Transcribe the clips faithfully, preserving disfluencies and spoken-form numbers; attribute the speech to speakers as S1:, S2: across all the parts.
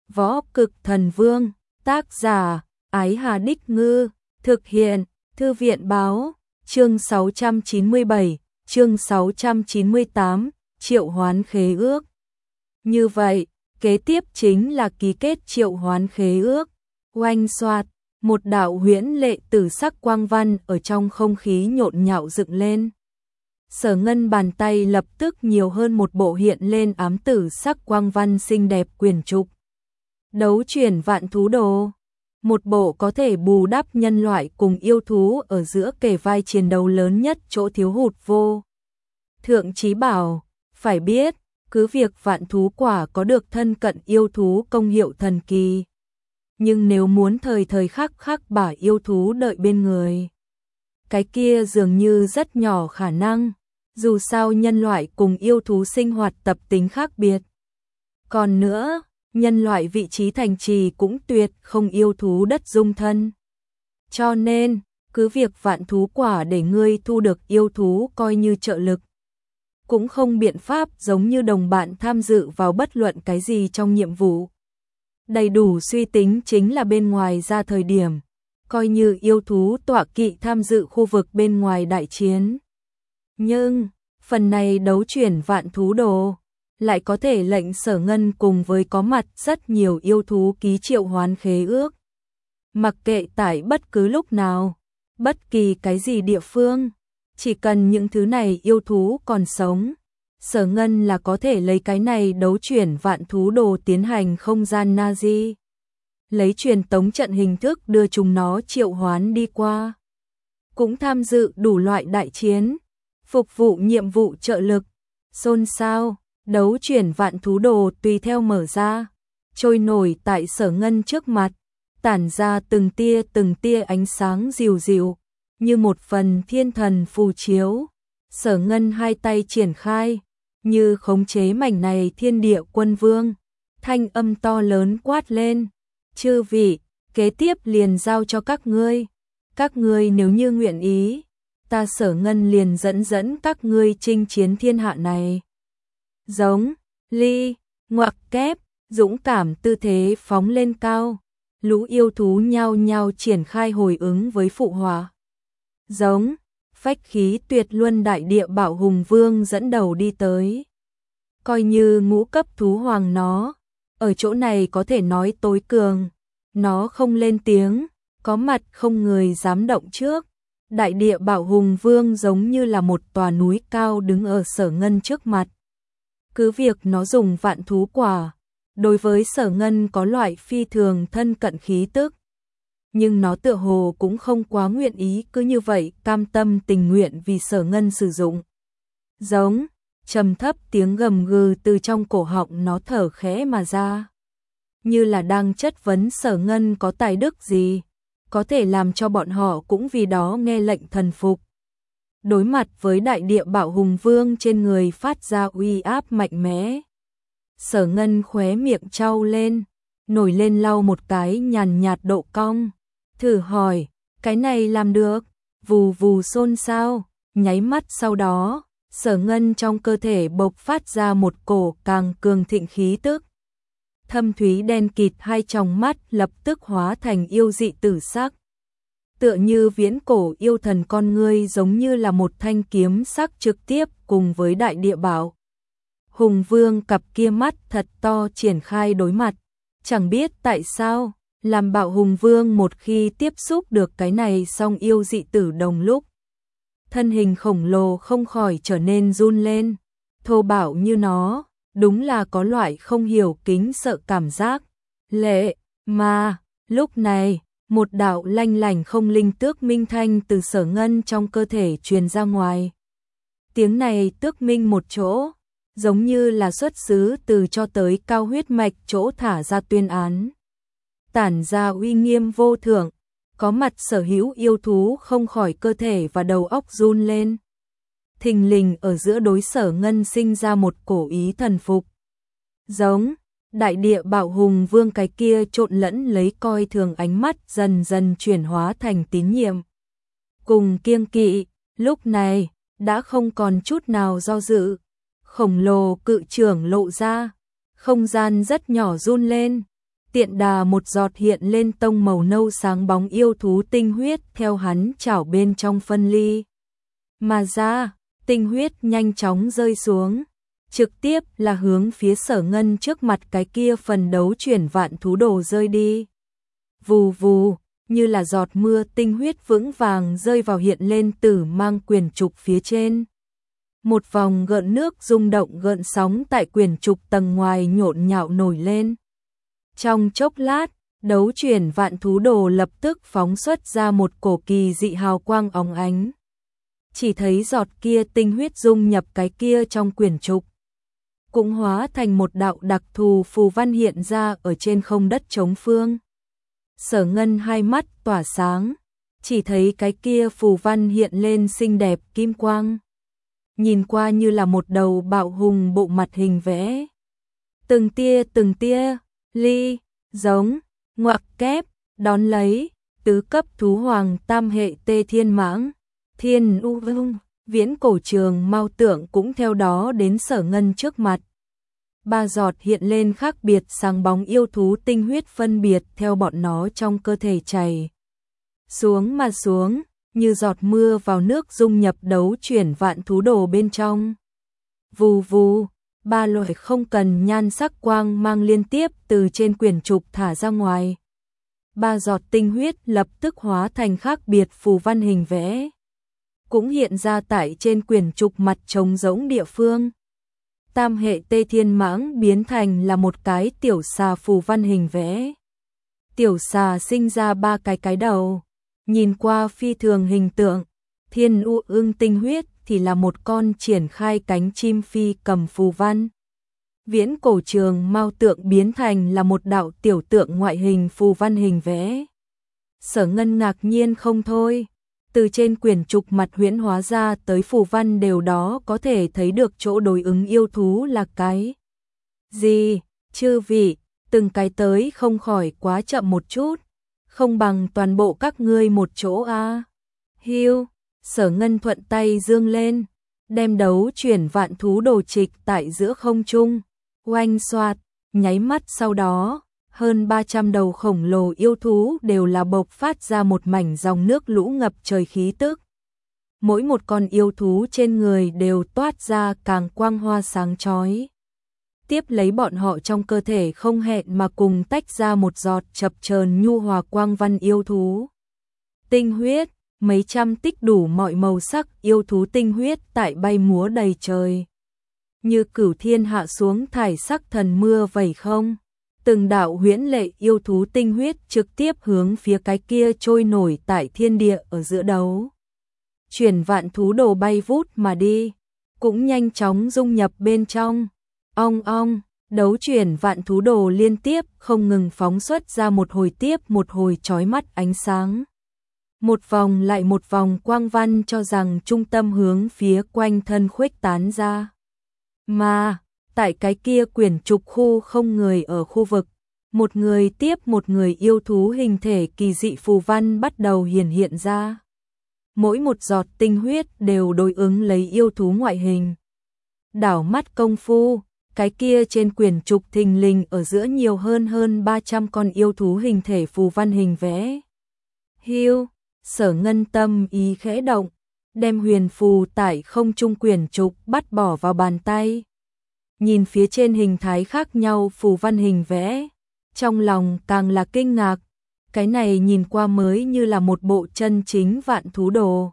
S1: Võ Cực Thần Vương, tác giả, Ái Hà Đích Ngư, thực hiện, Thư viện Báo, chương sáu trăm chín mươi bảy, chương sáu trăm chín mươi tám, triệu hoán khế ước. Như vậy, kế tiếp chính là ký kết triệu hoán khế ước. Oanh xoạt, một đạo huyễn lệ tử sắc quang văn ở trong không khí nhộn nhạo dựng lên. Sở Ngân bàn tay lập tức nhiều hơn một bộ hiện lên ám tử sắc quang văn xinh đẹp quyển trục. Đấu chuyển vạn thú đồ. Một bộ có thể bù đắp nhân loại cùng yêu thú ở giữa kề vai chiến đấu lớn nhất chỗ thiếu hụt vô. Thượng Chí bảo, phải biết, cứ việc vạn thú quả có được thân cận yêu thú công hiệu thần kỳ. Nhưng nếu muốn thời thời khắc khắc bả yêu thú đợi bên người, cái kia dường như rất nhỏ khả năng, dù sao nhân loại cùng yêu thú sinh hoạt tập tính khác biệt. Còn nữa, nhân loại vị trí thành trì cũng tuyệt không yêu thú đất dung thân. Cho nên, cứ việc vạn thú quả để ngươi thu được yêu thú coi như trợ lực. Cũng không biện pháp giống như đồng bạn tham dự vào bất luận cái gì trong nhiệm vụ. Đầy đủ suy tính chính là bên ngoài ra thời điểm, coi như yêu thú tọa kỵ tham dự khu vực bên ngoài đại chiến. Nhưng, phần này đấu chuyển vạn thú đồ, lại có thể lệnh Sở Ngân cùng với có mặt rất nhiều yêu thú ký triệu hoán khế ước. Mặc kệ tại bất cứ lúc nào, bất kỳ cái gì địa phương, chỉ cần những thứ này yêu thú còn sống, Sở Ngân là có thể lấy cái này đấu chuyển vạn thú đồ tiến hành không gian Nazi. Lấy truyền tống trận hình thức đưa chúng nó triệu hoán đi qua. Cũng tham dự đủ loại đại chiến, phục vụ nhiệm vụ trợ lực. Xôn xao, đấu chuyển vạn thú đồ tùy theo mở ra, trôi nổi tại Sở Ngân trước mặt, tản ra từng tia từng tia ánh sáng dịu dịu, như một phần thiên thần phù chiếu. Sở Ngân hai tay triển khai, như khống chế mảnh này thiên địa quân vương, thanh âm to lớn quát lên, chư vị, kế tiếp liền giao cho các ngươi, các ngươi nếu như nguyện ý, ta Sở Ngân liền dẫn dẫn các ngươi chinh chiến thiên hạ này. Giống, ly, ngoặc kép, dũng cảm tư thế phóng lên cao, lũ yêu thú nhao nhao triển khai hồi ứng với phụ họa. Giống, phách khí tuyệt luân đại địa bảo hùng vương dẫn đầu đi tới. Coi như ngũ cấp thú hoàng nó, ở chỗ này có thể nói tối cường, nó không lên tiếng, có mặt không người dám động trước. Đại địa bảo hùng vương giống như là một tòa núi cao đứng ở Sở Ngân trước mặt. Cứ việc nó dùng vạn thú quả, đối với Sở Ngân có loại phi thường thân cận khí tức. Nhưng nó tựa hồ cũng không quá nguyện ý cứ như vậy cam tâm tình nguyện vì Sở Ngân sử dụng. Giống, trầm thấp tiếng gầm gừ từ trong cổ họng nó thở khẽ mà ra. Như là đang chất vấn Sở Ngân có tài đức gì, có thể làm cho bọn họ cũng vì đó nghe lệnh thần phục. Đối mặt với đại địa bảo hùng vương trên người phát ra uy áp mạnh mẽ, Sở Ngân khóe miệng trao lên, nổi lên lau một cái nhàn nhạt độ cong, thử hỏi, cái này làm được? Vù vù xôn xao, nháy mắt sau đó, Sở Ngân trong cơ thể bộc phát ra một cổ càng cường thịnh khí tức. Thâm thúy đen kịt hai tròng mắt lập tức hóa thành yêu dị tử sắc. Tựa như viễn cổ yêu thần con ngươi giống như là một thanh kiếm sắc trực tiếp cùng với đại địa bảo hùng vương cặp kia mắt thật to triển khai đối mặt. Chẳng biết tại sao, làm bảo hùng vương một khi tiếp xúc được cái này song yêu dị tử đồng lúc, thân hình khổng lồ không khỏi trở nên run lên, thô bạo như nó, đúng là có loại không hiểu kính sợ cảm giác. Lệ, mà, lúc này, một đạo lanh lảnh không linh tước minh thanh từ Sở Ngân trong cơ thể truyền ra ngoài. Tiếng này tước minh một chỗ, giống như là xuất xứ từ cho tới cao huyết mạch chỗ thả ra tuyên án. Tản ra uy nghiêm vô thượng, có mặt sở hữu yêu thú không khỏi cơ thể và đầu óc run lên. Thình lình ở giữa đối Sở Ngân sinh ra một cổ ý thần phục. Giống, đại địa bảo hùng vương cái kia trộn lẫn lấy coi thường ánh mắt dần dần chuyển hóa thành tín nhiệm. Cùng kiêng kỵ, lúc này, đã không còn chút nào do dự. Khổng lồ cự trưởng lộ ra, không gian rất nhỏ run lên. tiện đà một giọt hiện lên tông màu nâu sáng bóng yêu thú tinh huyết theo hắn chảo bên trong phân ly. Mà ra, tinh huyết nhanh chóng rơi xuống, trực tiếp là hướng phía Sở Ngân trước mặt cái kia phần đấu chuyển vạn thú đồ rơi đi. Vù vù, như là giọt mưa tinh huyết vững vàng rơi vào hiện lên tử mang quyển trục phía trên. Một vòng gợn nước rung động gợn sóng tại quyển trục tầng ngoài nhộn nhạo nổi lên. Trong chốc lát, đấu chuyển vạn thú đồ lập tức phóng xuất ra một cổ kỳ dị hào quang óng ánh. Chỉ thấy giọt kia tinh huyết dung nhập cái kia trong quyển trục, cũng hóa thành một đạo đặc thù phù văn hiện ra ở trên không đất trống phương. Sở Ngân hai mắt tỏa sáng, chỉ thấy cái kia phù văn hiện lên xinh đẹp kim quang. Nhìn qua như là một đầu bạo hùng bộ mặt hình vẽ. Từng tia từng tia, ly, giống, ngoặc kép, đón lấy, tứ cấp thú hoàng tam hệ tê thiên mãng, thiên u vung, viễn cổ trường mau tượng cũng theo đó đến Sở Ngân trước mặt. Ba giọt hiện lên khác biệt sáng bóng yêu thú tinh huyết phân biệt theo bọn nó trong cơ thể chảy xuống mà xuống, như giọt mưa vào nước dung nhập đấu chuyển vạn thú đồ bên trong. Vù vù, ba loại không cần nhan sắc quang mang liên tiếp từ trên quyển trục thả ra ngoài. Ba giọt tinh huyết lập tức hóa thành khác biệt phù văn hình vẽ, cũng hiện ra tại trên quyển trục mặt trống rỗng địa phương. Tam hệ tê thiên mãng biến thành là một cái tiểu xà phù văn hình vẽ. Tiểu xà sinh ra ba cái cái đầu, nhìn qua phi thường hình tượng. Thiên u ương tinh huyết thì là một con triển khai cánh chim phi cầm phù văn. Viễn cổ trường mao tượng biến thành là một đạo tiểu tượng ngoại hình phù văn hình vẽ. Sở Ngân ngạc nhiên không thôi. Từ trên quyển trục mặt huyễn hóa ra tới phù văn đều đó có thể thấy được chỗ đối ứng yêu thú là cái gì. Chư vị, từng cái tới không khỏi quá chậm một chút, không bằng toàn bộ các ngươi một chỗ a. À. Hiu, Sở Ngân thuận tay dương lên, đem đấu chuyển vạn thú đồ trịch tại giữa không trung, oanh xoạt, nháy mắt sau đó, hơn ba trăm đầu khổng lồ yêu thú đều là bộc phát ra một mảnh dòng nước lũ ngập trời khí tức. Mỗi một con yêu thú trên người đều toát ra càng quang hoa sáng chói. Tiếp lấy bọn họ trong cơ thể không hẹn mà cùng tách ra một giọt chập chờn nhu hòa quang văn yêu thú. Tinh huyết, mấy trăm tích đủ mọi màu sắc yêu thú tinh huyết tại bay múa đầy trời. Như cửu thiên hạ xuống thải sắc thần mưa vẩy không. Từng đạo huyễn lệ yêu thú tinh huyết trực tiếp hướng phía cái kia trôi nổi tại thiên địa ở giữa đấu. Chuyển vạn thú đồ bay vút mà đi, cũng nhanh chóng dung nhập bên trong. Ong ong, đấu chuyển vạn thú đồ liên tiếp không ngừng phóng xuất ra một hồi tiếp một hồi chói mắt ánh sáng. Một vòng lại một vòng quang văn cho rằng trung tâm hướng phía quanh thân khuếch tán ra. Mà, tại cái kia quyển trục khu không người ở khu vực, một người tiếp một người yêu thú hình thể kỳ dị phù văn bắt đầu hiển hiện ra. Mỗi một giọt tinh huyết đều đối ứng lấy yêu thú ngoại hình. Đảo mắt công phu, cái kia trên quyển trục thình lình ở giữa nhiều hơn hơn ba trăm con yêu thú hình thể phù văn hình vẽ. Hiu, Sở Ngân tâm ý khẽ động, đem huyền phù tại không trung quyển trục bắt bỏ vào bàn tay. Nhìn phía trên hình thái khác nhau phù văn hình vẽ, trong lòng càng là kinh ngạc, cái này nhìn qua mới như là một bộ chân chính vạn thú đồ.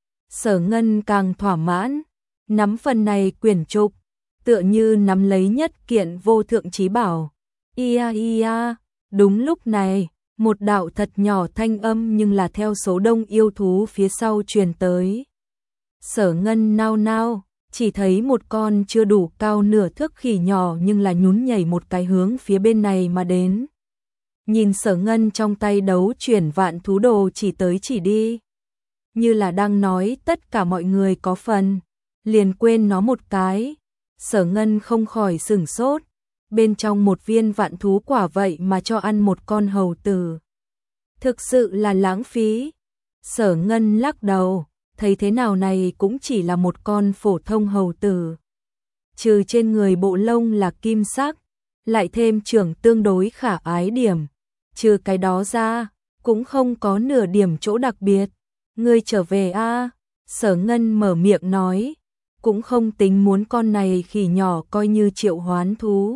S1: Sở Ngân càng thỏa mãn, nắm phần này quyển trục, tựa như nắm lấy nhất kiện vô thượng chí bảo. Ia ia, đúng lúc này, một đạo thật nhỏ thanh âm nhưng là theo số đông yêu thú phía sau truyền tới. Sở Ngân nao nao, chỉ thấy một con chưa đủ cao nửa thước khỉ nhỏ nhưng là nhún nhảy một cái hướng phía bên này mà đến. Nhìn Sở Ngân trong tay đấu chuyển vạn thú đồ chỉ tới chỉ đi, như là đang nói tất cả mọi người có phần, liền quên nó một cái. Sở Ngân không khỏi sửng sốt, bên trong một viên vạn thú quả vậy mà cho ăn một con hầu tử. Thực sự là lãng phí. Sở Ngân lắc đầu, thấy thế nào này cũng chỉ là một con phổ thông hầu tử. Trừ trên người bộ lông là kim sắc, lại thêm trưởng tương đối khả ái điểm. Trừ cái đó ra, cũng không có nửa điểm chỗ đặc biệt. Ngươi trở về a. Sở Ngân mở miệng nói, cũng không tính muốn con này khỉ nhỏ coi như triệu hoán thú.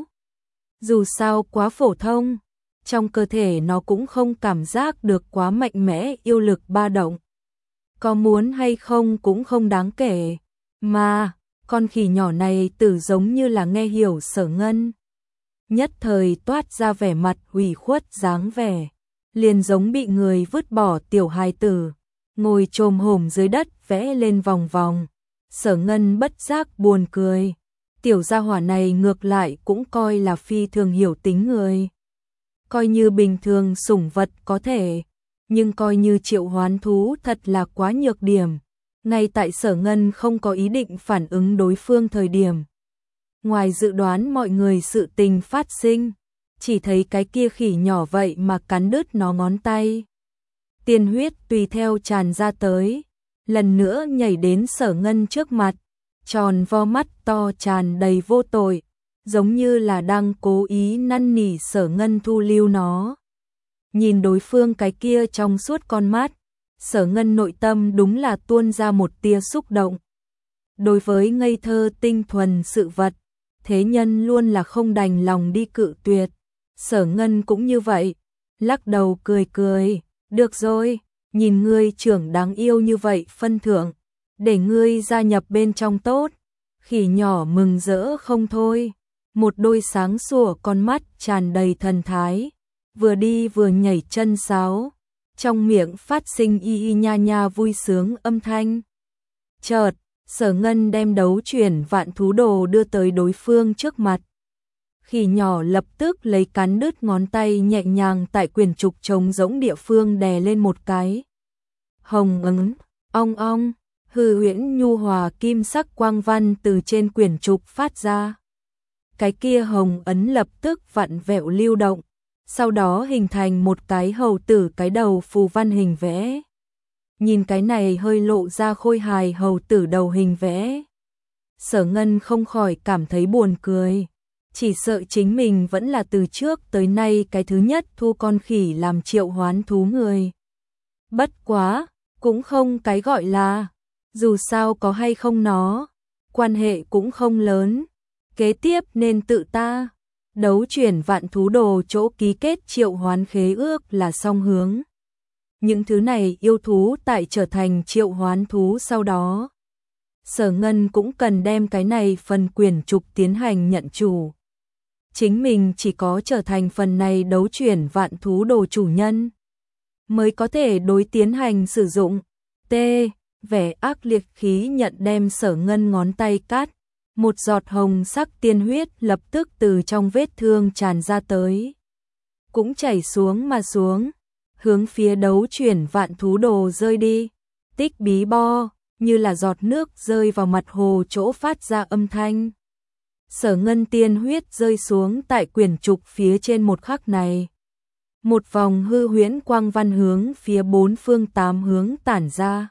S1: Dù sao quá phổ thông, trong cơ thể nó cũng không cảm giác được quá mạnh mẽ yêu lực ba động. Có muốn hay không cũng không đáng kể, mà con khỉ nhỏ này tử giống như là nghe hiểu Sở Ngân. Nhất thời toát ra vẻ mặt ủy khuất dáng vẻ, liền giống bị người vứt bỏ tiểu hài tử, ngồi chồm hổm dưới đất vẽ lên vòng vòng. Sở Ngân bất giác buồn cười, tiểu gia hỏa này ngược lại cũng coi là phi thường hiểu tính người. Coi như bình thường sủng vật có thể, nhưng coi như triệu hoán thú thật là quá nhược điểm. Ngay tại Sở Ngân không có ý định phản ứng đối phương thời điểm, ngoài dự đoán mọi người sự tình phát sinh, chỉ thấy cái kia khỉ nhỏ vậy mà cắn đứt nó ngón tay. Tiên huyết tùy theo tràn ra tới, lần nữa nhảy đến Sở Ngân trước mặt, tròn vo mắt to tràn đầy vô tội, giống như là đang cố ý năn nỉ Sở Ngân thu lưu nó. Nhìn đối phương cái kia trong suốt con mắt, Sở Ngân nội tâm đúng là tuôn ra một tia xúc động. Đối với ngây thơ tinh thuần sự vật, thế nhân luôn là không đành lòng đi cự tuyệt. Sở Ngân cũng như vậy, lắc đầu cười cười, được rồi, nhìn ngươi trưởng đáng yêu như vậy phân thưởng, để ngươi gia nhập bên trong tốt. Khỉ nhỏ mừng rỡ không thôi, một đôi sáng sủa con mắt tràn đầy thần thái, vừa đi vừa nhảy chân sáo, trong miệng phát sinh y y nha nha vui sướng âm thanh. Chợt, Sở Ngân đem đấu chuyển vạn thú đồ đưa tới đối phương trước mặt. Khỉ nhỏ lập tức lấy cắn đứt ngón tay nhẹ nhàng tại quyển trục trống rỗng địa phương đè lên một cái. Hồng ứng, ong ong, hư huyễn nhu hòa kim sắc quang văn từ trên quyển trục phát ra. Cái kia hồng ấn lập tức vặn vẹo lưu động, sau đó hình thành một cái hầu tử cái đầu phù văn hình vẽ. Nhìn cái này hơi lộ ra khôi hài hầu tử đầu hình vẽ, Sở Ngân không khỏi cảm thấy buồn cười, chỉ sợ chính mình vẫn là từ trước tới nay cái thứ nhất thu con khỉ làm triệu hoán thú người. Bất quá, cũng không cái gọi là, dù sao có hay không nó, quan hệ cũng không lớn, kế tiếp nên tự ta. Đấu chuyển vạn thú đồ chỗ ký kết triệu hoán khế ước là song hướng. Những thứ này yêu thú tại trở thành triệu hoán thú sau đó, Sở Ngân cũng cần đem cái này phần quyển trục tiến hành nhận chủ. Chính mình chỉ có trở thành phần này đấu chuyển vạn thú đồ chủ nhân, mới có thể đối tiến hành sử dụng. T. Vẻ ác liệt khí nhận đem Sở Ngân ngón tay cắt. Một giọt hồng sắc tiên huyết lập tức từ trong vết thương tràn ra tới, cũng chảy xuống mà xuống, hướng phía đấu chuyển vạn thú đồ rơi đi. Tích bí bo, như là giọt nước rơi vào mặt hồ chỗ phát ra âm thanh. Sở Ngân tiên huyết rơi xuống tại quyển trục phía trên một khắc này, một vòng hư huyễn quang văn hướng phía bốn phương tám hướng tản ra.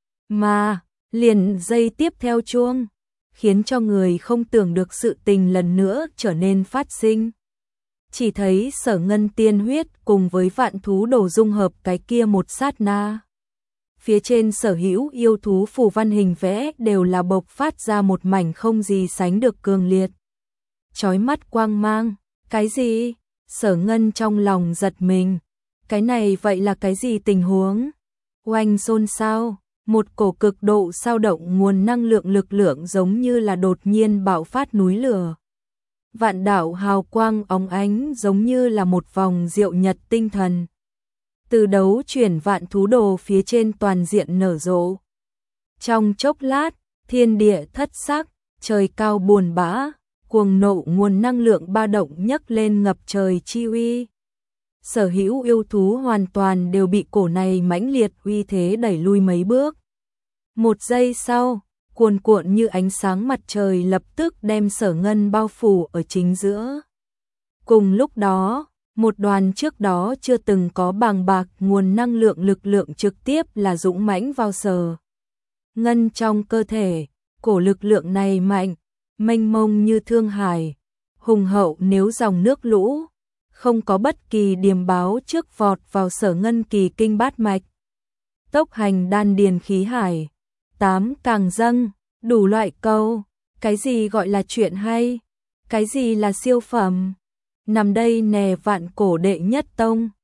S1: Mà, liền dây tiếp theo chuông, khiến cho người không tưởng được sự tình lần nữa trở nên phát sinh. Chỉ thấy Sở Ngân tiên huyết cùng với vạn thú đồ dung hợp cái kia một sát na. Phía trên sở hữu yêu thú phù văn hình vẽ đều là bộc phát ra một mảnh không gì sánh được cường liệt. Chói mắt quang mang, cái gì? Sở Ngân trong lòng giật mình. Cái này vậy là cái gì tình huống? Oanh xôn xao. Một cổ cực độ sao động nguồn năng lượng lực lượng giống như là đột nhiên bạo phát núi lửa. Vạn đạo hào quang óng ánh giống như là một vòng diệu nhật tinh thần. Từ đấu chuyển vạn thú đồ phía trên toàn diện nở rộ. Trong chốc lát, thiên địa thất sắc, trời cao buồn bã, cuồng nộ nguồn năng lượng ba động nhấc lên ngập trời chi uy. Sở hữu yêu thú hoàn toàn đều bị cổ này mãnh liệt uy thế đẩy lui mấy bước. Một giây sau, cuồn cuộn như ánh sáng mặt trời lập tức đem Sở Ngân bao phủ ở chính giữa. Cùng lúc đó, một đoàn trước đó chưa từng có bàng bạc nguồn năng lượng lực lượng trực tiếp là dũng mãnh vào Sở Ngân trong cơ thể. Cổ lực lượng này mạnh, mênh mông như thương hải, hùng hậu nếu dòng nước lũ, không có bất kỳ điềm báo trước vọt vào Sở Ngân Kỳ kinh bát mạch. Tốc hành đan điền khí hải. Tám càng dâng, đủ loại câu, cái gì gọi là chuyện hay, cái gì là siêu phẩm. Nằm đây nè vạn cổ đệ nhất tông.